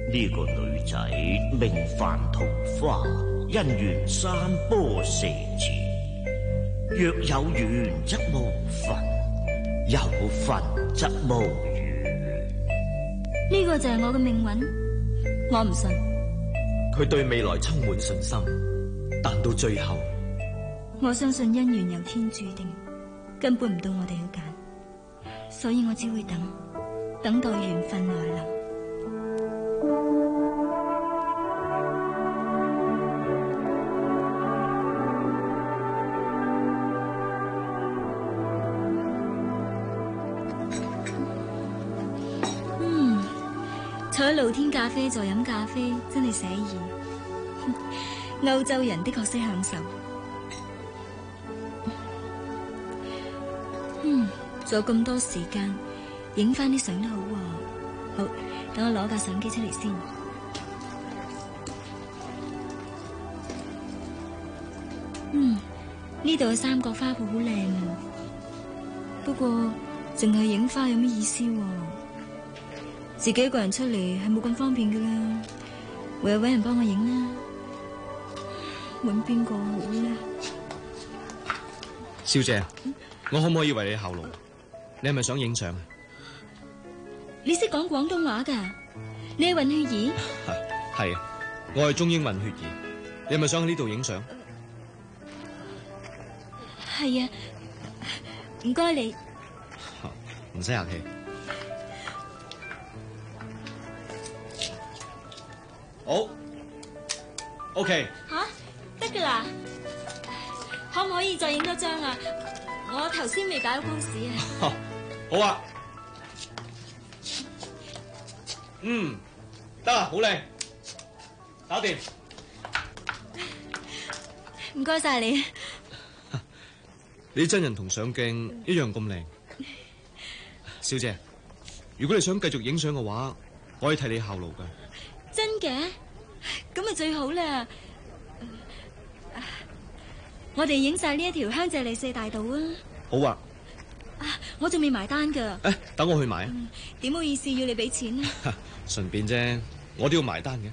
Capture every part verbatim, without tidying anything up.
呢個女仔名范桃花，姻緣山坡蛇池，若有緣則無份，有份則無緣。 呢個就係我嘅命運，我唔信。 佢對未來充滿信心，但到最後， 我相信姻緣由天注定，根本唔到我哋去揀，所以我只會等，等待緣分來臨。嗯，坐喺露天咖啡座飲咖啡真係寫意。歐洲人的確識享受。嗯，仲有咁多時間，影翻啲相都好喎。好，等我攞架相機出嚟先。嗯，呢度嘅三角花圃好靚啊，不過淨係影花有咩意思喎？自己一個人出嚟係冇咁方便噶啦，唯有搵人幫我影啦。搵邊個好咧？ 小姐，嗯、我可唔可以為你效勞？你係咪想影相啊？ 你識講廣東話噶？你係混血兒？ 係啊，我係中英混血兒。你係咪想喺呢度影相？ 係啊，唔該你。 唔使客氣。好 ，OK。 吓，得噶啦。可唔可以再影多張啊？我頭先未擺好 pose 啊。 好啊。嗯，得啦，好靚，搞掂。 唔該晒你。 你真人同相鏡一樣咁靚。小姐，如果你想繼續影相嘅話，我可以替你效勞噶。 真嘅？咁咪最好啦。我哋影晒呢一條香榭麗舍大道啊！ 好啊。 啊，我仲未埋單噶。 誒，等我去埋啊。 點好意思要你俾錢啊？ 順便啫，我都要埋單嘅。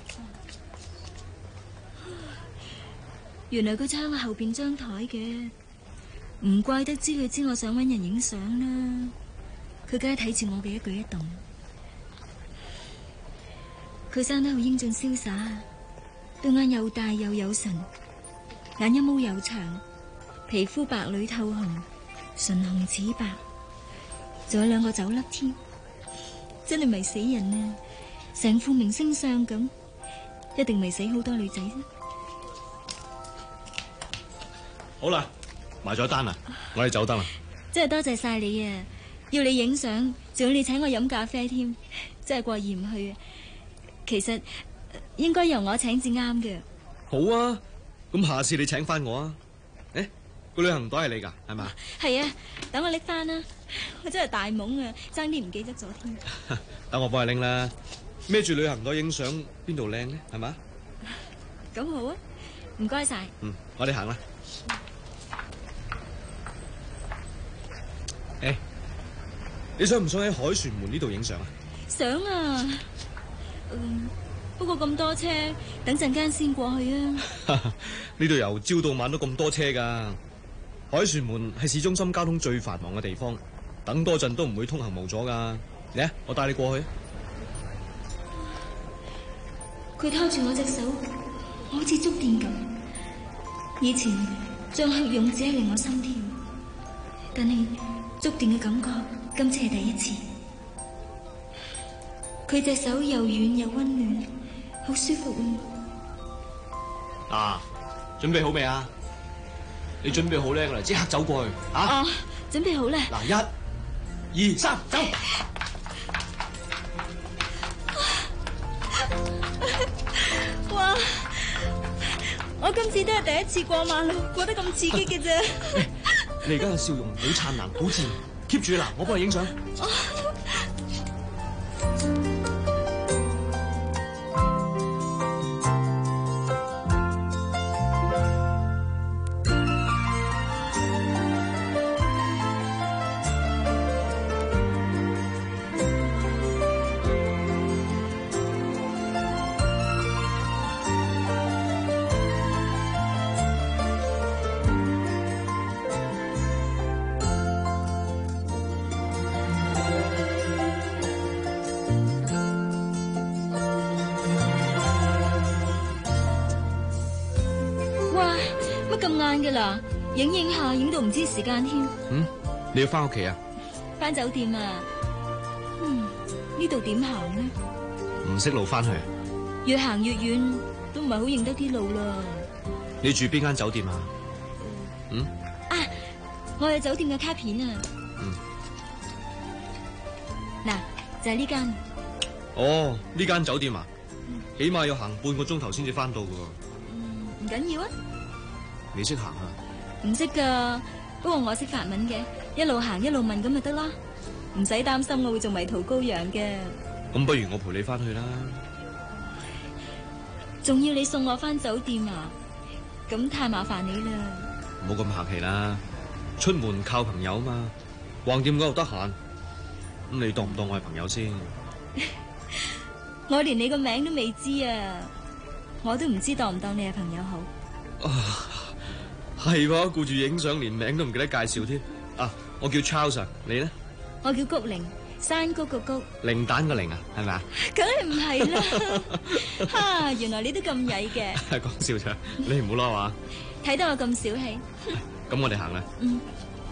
原來佢坐喺我後邊張台嘅，唔怪得知佢知我想搵人影相啦。佢梗係睇住我嘅一舉一動。佢生得好英俊瀟灑，對眼又大又有神，眼一毛又長，皮膚白裏透紅，唇紅齒白，仲有兩個酒粒添，真係迷死人啊！成副明星相咁，一定迷死好多女仔啫。 好啦，埋咗單啦，我哋走得啦。 真係多謝晒你啊！要你影相，仲要你請我飲咖啡添，真係過意唔去啊！其實應該由我請至啱嘅。 好啊，咁下次你請翻我啊。誒，個旅行袋係你噶，係嘛？ 係啊，等我拎翻啦。我真係大懵啊，爭啲唔記得咗添。 等我幫你拎啦。孭住旅行袋影相，邊度靚呢？係嘛？ 咁好啊，唔該晒。 嗯，我哋行啦。誒，你想唔想喺凱旋門呢度影相啊？ 想啊。嗯，不過咁多車，等陣間先過去啊。 呢度由朝到晚都咁多車噶。凱旋門係市中心交通最繁忙嘅地方，等多陣都唔會通行無阻噶。嚟啊，我帶你過去。 佢拖住我隻手，我好似觸電咁。以前張學勇只係令我心跳，但係觸電嘅感覺今次係第一次。佢隻手又軟又溫暖，好舒服啊！嗱，準備好未啊？你準備好咧，我哋即刻走過去啊！ 哦，準備好啦！ 嗱，一、二、三，走！ 哇！我今次都係第一次過馬路，過得咁刺激嘅啫。 你而家嘅笑容好燦爛，好自然 ，keep 住啦，我幫你影相。 晏嘅啦，影影下影到唔知時間添。 嗯，你要翻屋企啊？ 翻酒店啊？嗯，呢度點行呢？ 唔識路翻去啊？ 越行越遠，都唔係好認得啲路啦。 你住邊間酒店啊？嗯？ 啊，我有酒店嘅卡片啊。 嗯。 嗱，就係呢間。 哦，呢間酒店啊，嗯、起碼要行半個鐘頭先至翻到噶。 嗯，唔緊要啊。 你識行啊？ 唔識噶，不過我識法文嘅，一路行一路問咁咪得啦，唔使擔心我會做迷途羔羊嘅。 咁不如我陪你翻去啦。 仲要你送我翻酒店啊？咁太麻煩你啦。 唔好咁客氣啦，出門靠朋友嘛，橫掂嗰度得閒，咁你當唔當我係朋友先？ 我連你個名都未知啊，我都唔知當唔當你係朋友好。 啊，係喎，顧住影相，連名都唔記得介紹添。啊，我叫 Charles，你呢？ 我叫谷玲，山谷個谷。 零蛋個零啊，係咪啊？ 梗係唔係啦！哈，原來你都咁曳嘅。 係講笑啫，你唔好嬲啊！ 睇得我咁小氣。 咁我哋行啦。 嗯。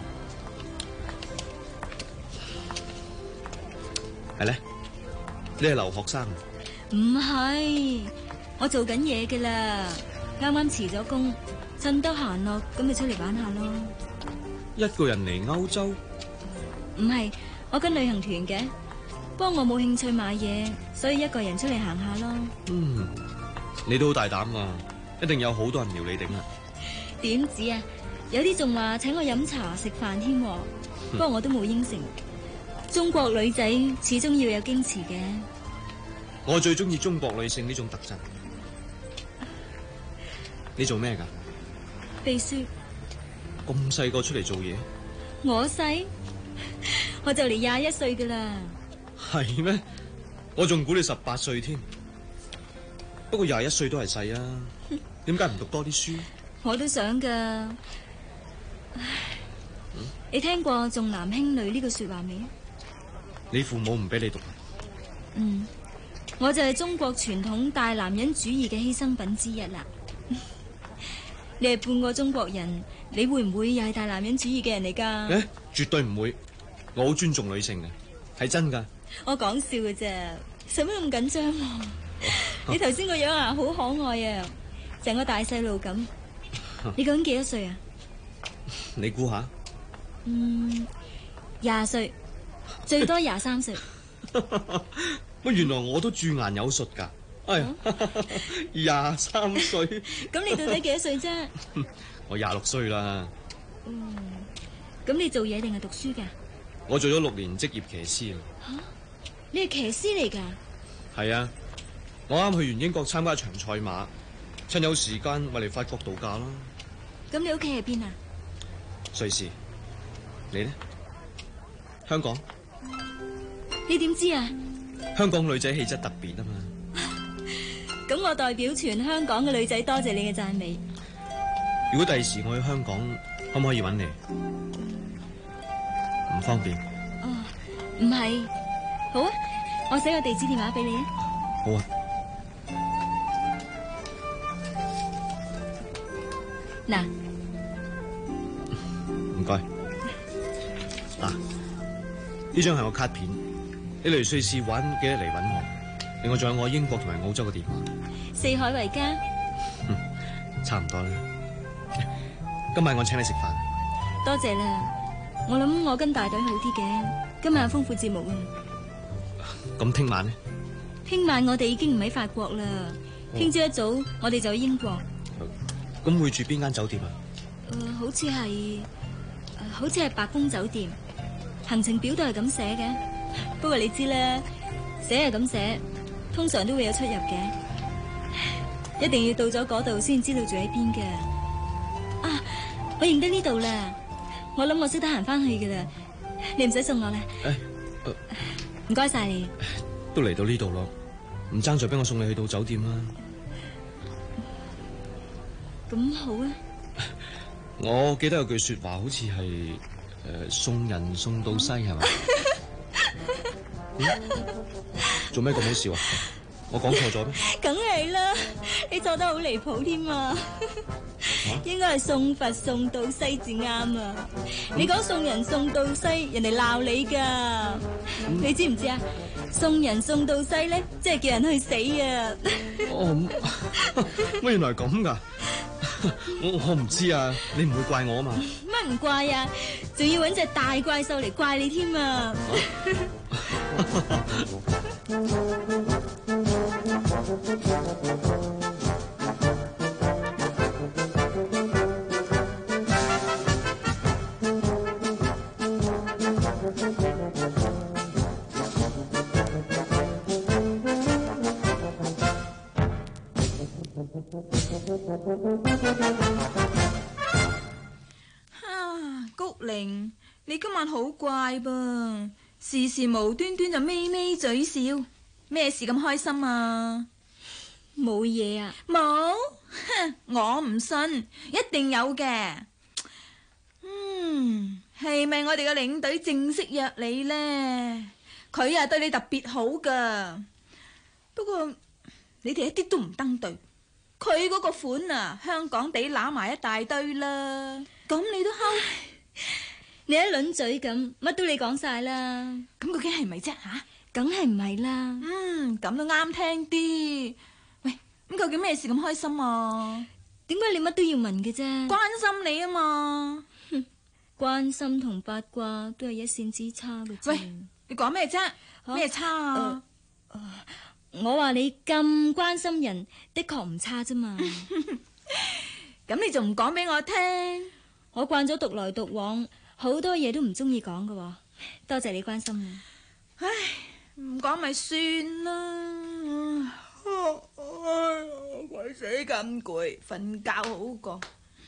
係咧，你係留學生啊？ 唔係，我做緊嘢㗎啦，啱啱辭咗工，趁得閒咯，咁咪出嚟玩下咯。 一個人嚟歐洲？ 唔係，我跟旅行團嘅，不過我冇興趣買嘢，所以一個人出嚟行下咯。 嗯，你都好大膽啊，一定有好多人撩你頂啊！ 點止啊，有啲仲話請我飲茶食飯添，不過我都冇應承。中國女仔始終要有矜持嘅。 我最中意中國女性呢種特質。你做咩噶？ 秘書。 咁細個出嚟做嘢？ 我細，我就嚟廿一歲噶啦。 係咩？我仲估你十八歲添。不過廿一歲都係細啊，點解唔讀多啲書？ 我都想噶。唉，嗯、你聽過重男輕女呢句說話未？ 你父母唔俾你讀？ 嗯，我就係中國傳統大男人主義嘅犧牲品之一啦。你係半個中國人，你會唔會又係大男人主義嘅人嚟噶？ 誒，絕對唔會，我好尊重女性嘅，係真噶。 我講笑嘅啫，使乜咁緊張？你頭先個樣啊，好可愛啊，成個大細路咁。你究竟幾多歲啊？ 你估下？ 嗯，廿歲，最多廿三歲。 乜原來我都駐顏有術噶？哎呀，廿三歲。 咁你到底幾多歲啫？ 我廿六歲啦。 嗯，咁你做嘢定係讀書噶？ 我做咗六年職業騎師啦。 吓，你係騎師嚟噶？ 係啊，我啱去完英國參加場賽馬，趁有時間咪嚟法國度假咯。 咁你屋企喺邊啊？ 瑞士。你呢？香港。 你點知啊？ 香港女仔氣質特別啊嘛。 咁我代表全香港嘅女仔多謝你嘅讚美。 如果第時我去香港，可唔可以揾你？唔方便。 哦，唔係。好啊，我寫個地址電話俾你啊。 好啊。 嗱， 唔該。嗱，呢張係我卡片，你嚟瑞士玩記得嚟揾我。另外仲有我英國同埋澳洲嘅電話。 四海為家。 嗯，差唔多啦。今晚我請你食飯。 多謝啦，我諗我跟大隊好啲嘅，今晚有豐富節目啊。 咁聽晚呢？ 聽晚我哋已經唔喺法國啦，聽朝一早我哋就去英國。 咁、哦、會住邊間酒店啊？ 誒、呃，好似係誒，好似係白宮酒店。行程表都係咁寫嘅，不過你知啦，寫係咁寫，通常都會有出入嘅，一定要到咗嗰度先知道住喺邊嘅。啊，我認得呢度啦，我諗我識得行翻去噶啦，你唔使送我啦。誒，唔該晒你。 都嚟到呢度咯，唔爭再俾我送你去到酒店啦。 咁好啊。 我記得有句說話，好似係誒送人送到西係嘛？做咩咁好笑啊？我講錯咗咩？ 梗係啦，你錯得好離譜添啊！ 應該係送佛送到西至啱啊！你講送人送到西，人哋鬧你噶。嗯、你知唔知啊？送人送到西咧，即係叫人去死啊！ 哦，乜原來係咁噶？我我唔知啊，你唔會怪我啊嘛？ 乜唔怪啊？仲要搵隻大怪獸嚟怪你添啊！ 啊，谷玲，你今晚好怪噃，時時無端端就咪咪嘴笑，咩事咁開心啊？ 冇嘢啊？ 冇？哼，我唔信，一定有嘅。嗯，係咪我哋嘅領隊正式約你呢？佢啊對你特別好噶，不過你哋一啲都唔登對。佢嗰個款啊，香港地揦埋一大堆啦，咁你都蝦？ 你一輪嘴咁，乜都你講晒啦。 咁究竟係咪啫吓？ 梗係唔係啦。 嗯，咁都啱聽啲。喂，咁究竟咩事咁開心啊？ 點解你乜都要問嘅啫？ 關心你啊嘛。 哼，關心同八卦都係一線之差嘅啫。 喂，你講咩啫？咩差啊？ 呃呃我話你咁關心人，的確唔差啫嘛。 咁你仲唔講俾我聽？ 我慣咗獨來獨往，好多嘢都唔中意講㗎。多謝你關心啊。 唉，唔講咪算啦。鬼死咁攰，瞓覺好過。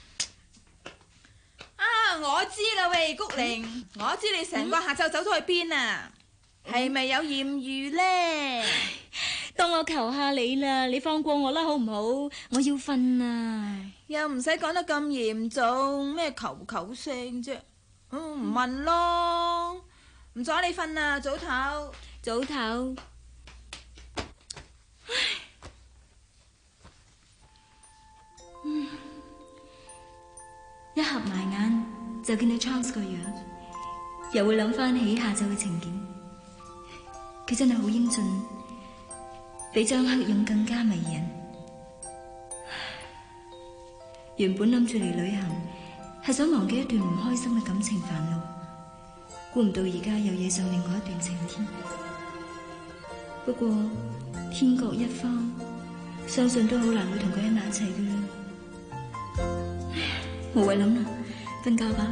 啊，我知啦喂，谷玲，嗯、我知你成個下晝走咗去邊啊？係咪、嗯、有艷遇呢？ 當我求下你啦，你放過我啦，好唔好？我要瞓啊！ 又唔使講得咁嚴重，咩求求聲啫？嗯，唔問咯，唔阻你瞓啦，早唞， 早唞。唉，嗯，一合埋眼就見到 Charles 個樣，又會諗翻起下晝嘅情景，佢真係好英俊。比張克勇更加迷人。原本諗住嚟旅行，係想忘記一段唔開心嘅感情煩惱，估唔到而家又惹上另外一段情天。不過天各一方，相信都好難會同佢喺埋一齊嘅啦。無謂諗啦，瞓覺吧。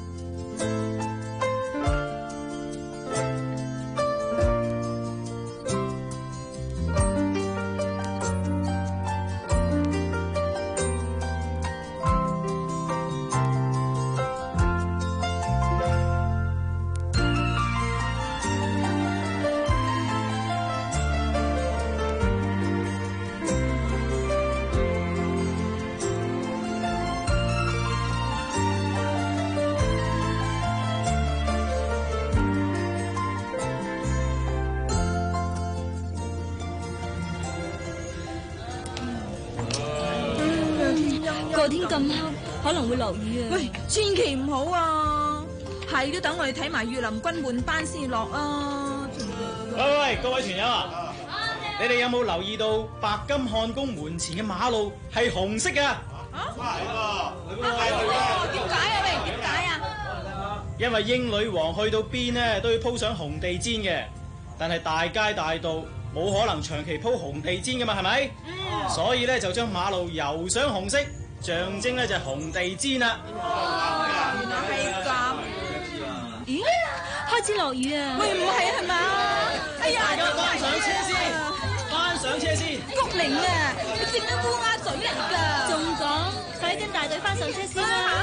個天咁黑，可能會落雨啊！ 喂，千祈唔好啊！係都等我哋睇埋御林軍換班先落啊！ 喂喂喂，各位團友啊，你哋有冇留意到白金漢宮門前嘅馬路係紅色嘅？啊，係喎， 點解啊？喂，點解啊？ 因為英女王去到邊呢都要鋪上紅地氈嘅，但係大街大道冇可能長期鋪紅地氈噶嘛，係咪？嗯。所以咧就將馬路油上紅色。象徵咧就係紅地氈啦。 原來係咁。咦？ 開始落雨啊！ 喂，唔係係嘛？哎呀！ 大家翻上車先，翻上車先。 谷玲啊，你整啲烏鴉嘴嚟㗎。 仲講，快啲跟大隊翻上車先啦。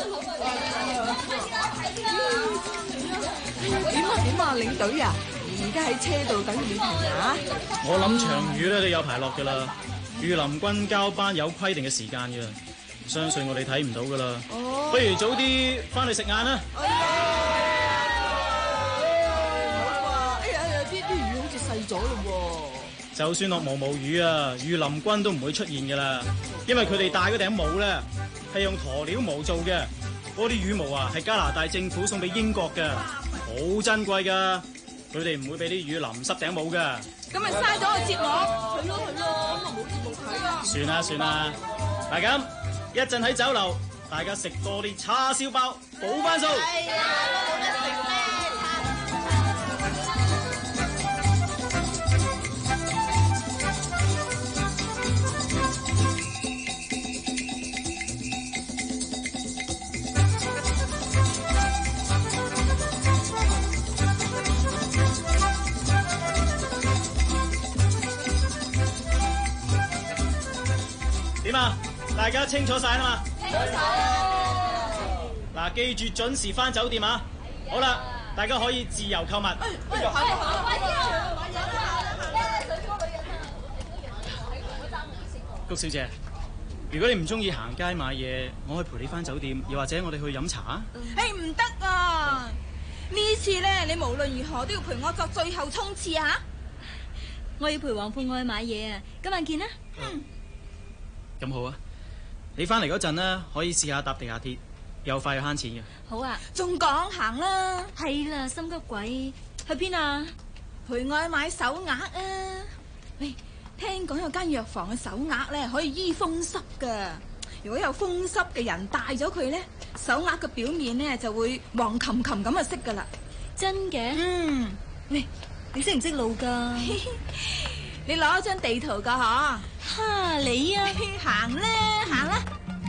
點啊點啊，領隊啊，而家喺車度等雨停啊。 我諗長雨咧都有排落㗎啦。御林軍交班有規定嘅時間嘅，相信我哋睇唔到噶啦。Oh. 不如早啲翻去食晏啦。 哎呀，好啊！哎呀哎呀，啲啲雨好似細咗咯喎。 就算落毛毛雨啊，御林軍都唔會出現噶啦，因為佢哋戴嗰頂帽咧， 係用鴕鳥毛做嘅，嗰啲羽毛啊係加拿大政府送俾英國嘅，好珍貴噶。佢哋唔會俾啲雨淋濕頂帽噶。 咁咪嘥咗個節目。 係咯係咯，咁啊冇節目睇啊！ 算啦算啦，嗱咁一陣喺酒樓，大家食多啲叉燒包，補翻數。 係啊，都冇得食咩？ 點啊？大家清楚晒啦嘛？ 清楚啦！ 嗱，記住準時翻酒店啊！好啦，大家可以自由購物。谷小姐，如果你唔中意行街買嘢，我可以陪你翻酒店，又或者我哋去飲茶啊？ 誒，唔得啊！呢次咧，你無論如何都要陪我作最後衝刺啊！ 我要陪黃鳳愛買嘢啊！今晚見啦。 嗯。 咁好啊！你翻嚟嗰陣呢，可以試下搭地下鐵，又快又慳錢嘅。 好啊， 仲講行啦。 係啦，心急鬼，去邊啊？ 陪我去買手鐲啊！喂，聽講有間藥房嘅手鐲咧可以醫風濕噶。如果有風濕嘅人戴咗佢咧，手鐲嘅表面咧就會黃琴琴咁就識噶啦。 真嘅？ 嗯。 喂，你識唔識路噶？ 你攞一張地圖噶嗬？ 哈，你啊， 行啦，行啦。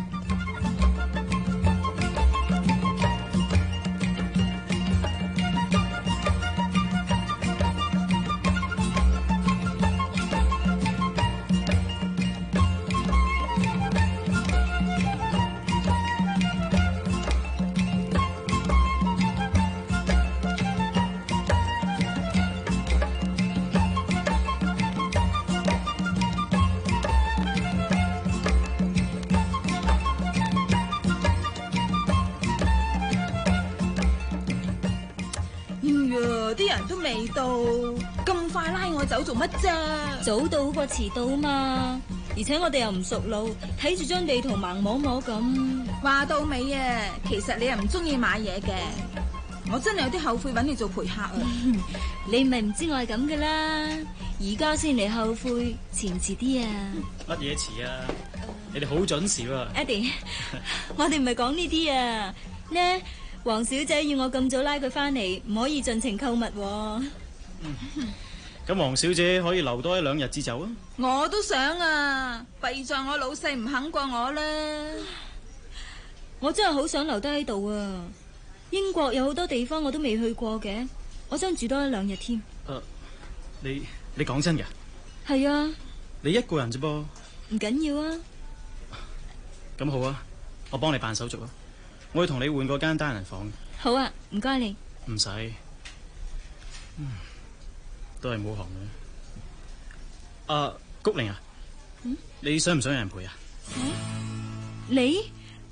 啲人都未到，咁快拉我走做乜啫？ 早到好過遲到啊嘛！而且我哋又唔熟路，睇住張地圖盲摸摸咁。 話到尾啊，其實你又唔中意買嘢嘅，我真係有啲後悔揾你做陪客啊！ 你咪唔知我係咁噶啦，而家先嚟後悔，遲唔遲啲啊？ 乜嘢遲啊？你哋好準時喎。 Eddie，我哋唔係講呢啲啊，呢？黃小姐要我咁早拉佢翻嚟，唔可以盡情購物喎。 咁黃小姐可以留多一兩日至走啊？ 我都想啊，弊在我老細唔肯過我啦。 我真係好想留低喺度啊！英國有好多地方我都未去過嘅，我想住多一兩日添。 誒、uh，你你講真㗎？ 係啊。 你一個人啫噃？ 唔緊要啊。 咁好啊，我幫你辦手續啊。我要同你換個間單人房。 好啊，唔該你。 唔使，嗯，都係冇行嘅。啊，谷玲啊， 嗯， 你想唔想有人陪啊？ 啊，你？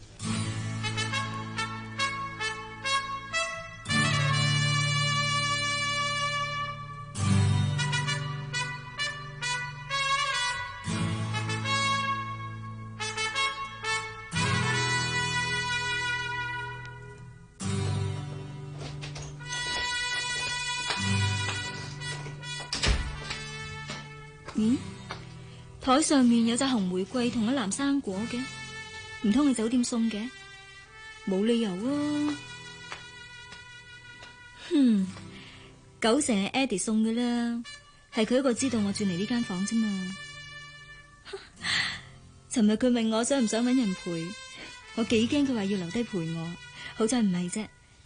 咦？台上面有隻紅玫瑰同一籃生果嘅，唔通係酒店送嘅？冇理由啊！哼，九成係 Eddie 送嘅啦，係佢一個知道我轉嚟呢間房啫嘛。尋日佢問我想唔想搵人陪，我幾驚佢話要留低陪我，好在唔係啫。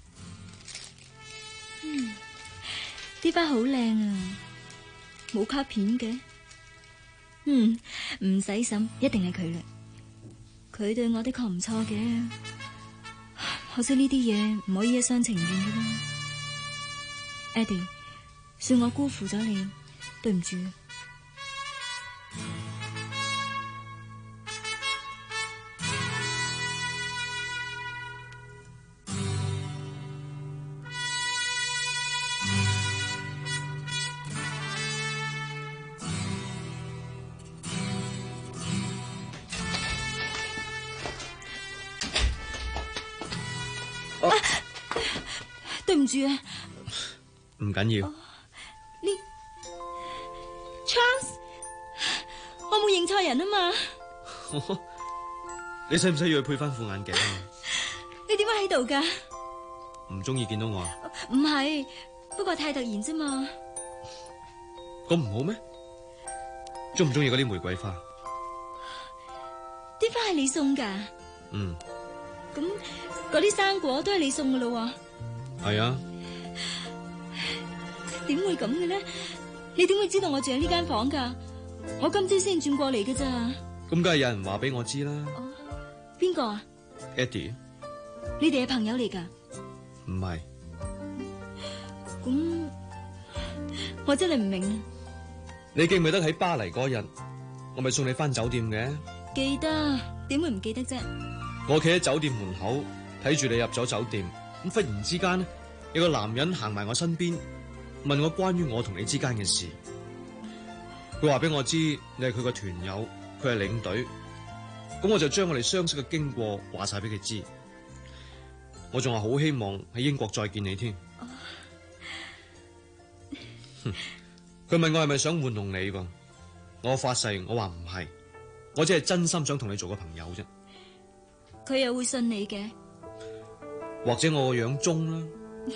嗯，啲花好靚啊，冇卡片嘅。嗯，唔使審，一定係佢啦。佢對我的確唔錯嘅，可惜呢啲嘢唔可以一廂情願嘅啦。Eddie，算我辜負咗你，對唔住。 唔住啊！ 唔緊要。 你 Charles， 我冇認錯人啊嘛。 你使唔使要去配翻副眼鏡啊？ 你點解喺度噶？ 唔中意見到我啊？ 唔係，不過太突然啫嘛。 咁唔好咩？中唔中意嗰啲玫瑰花？ 啲花係你送噶？ 嗯。 咁嗰啲生果都係你送噶咯？ 係啊。 點會咁嘅咧？你點會知道我住喺呢間房噶？我今朝先轉過嚟噶咋。 咁梗係有人話俾我知啦。 邊個啊 Eddie。 你哋係朋友嚟噶？ 唔係。 咁我真係唔明。 你記唔記得喺巴黎嗰日，我咪送你翻酒店嘅？ 記得，點會唔記得啫？ 我企喺酒店門口睇住你入咗酒店，咁忽然之間有個男人行埋我身邊，問我關於我同你之間嘅事。佢話俾我知你係佢個團友，佢係領隊。咁我就將我哋相識嘅經過話晒俾佢知。我仲話好希望喺英國再見你添。佢問我係咪想玩弄你噃？我發誓我話唔係，我只係真心想同你做個朋友啫。 佢又會信你嘅？ 或者我個樣中啦。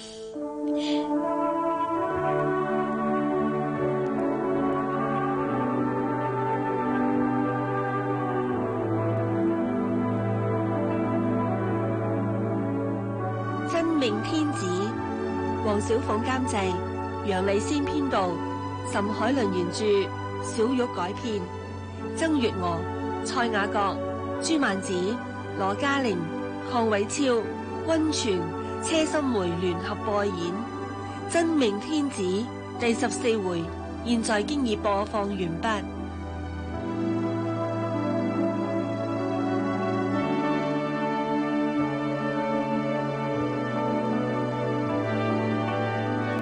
真命天子，黃小鳳監製，楊麗仙編導，岑海倫原著，小玉改編，曾月娥、蔡雅閣、朱曼子、羅嘉玲、鄺偉超、溫泉、車心梅聯合播演《真命天子》第十四回，現在經已播放完畢。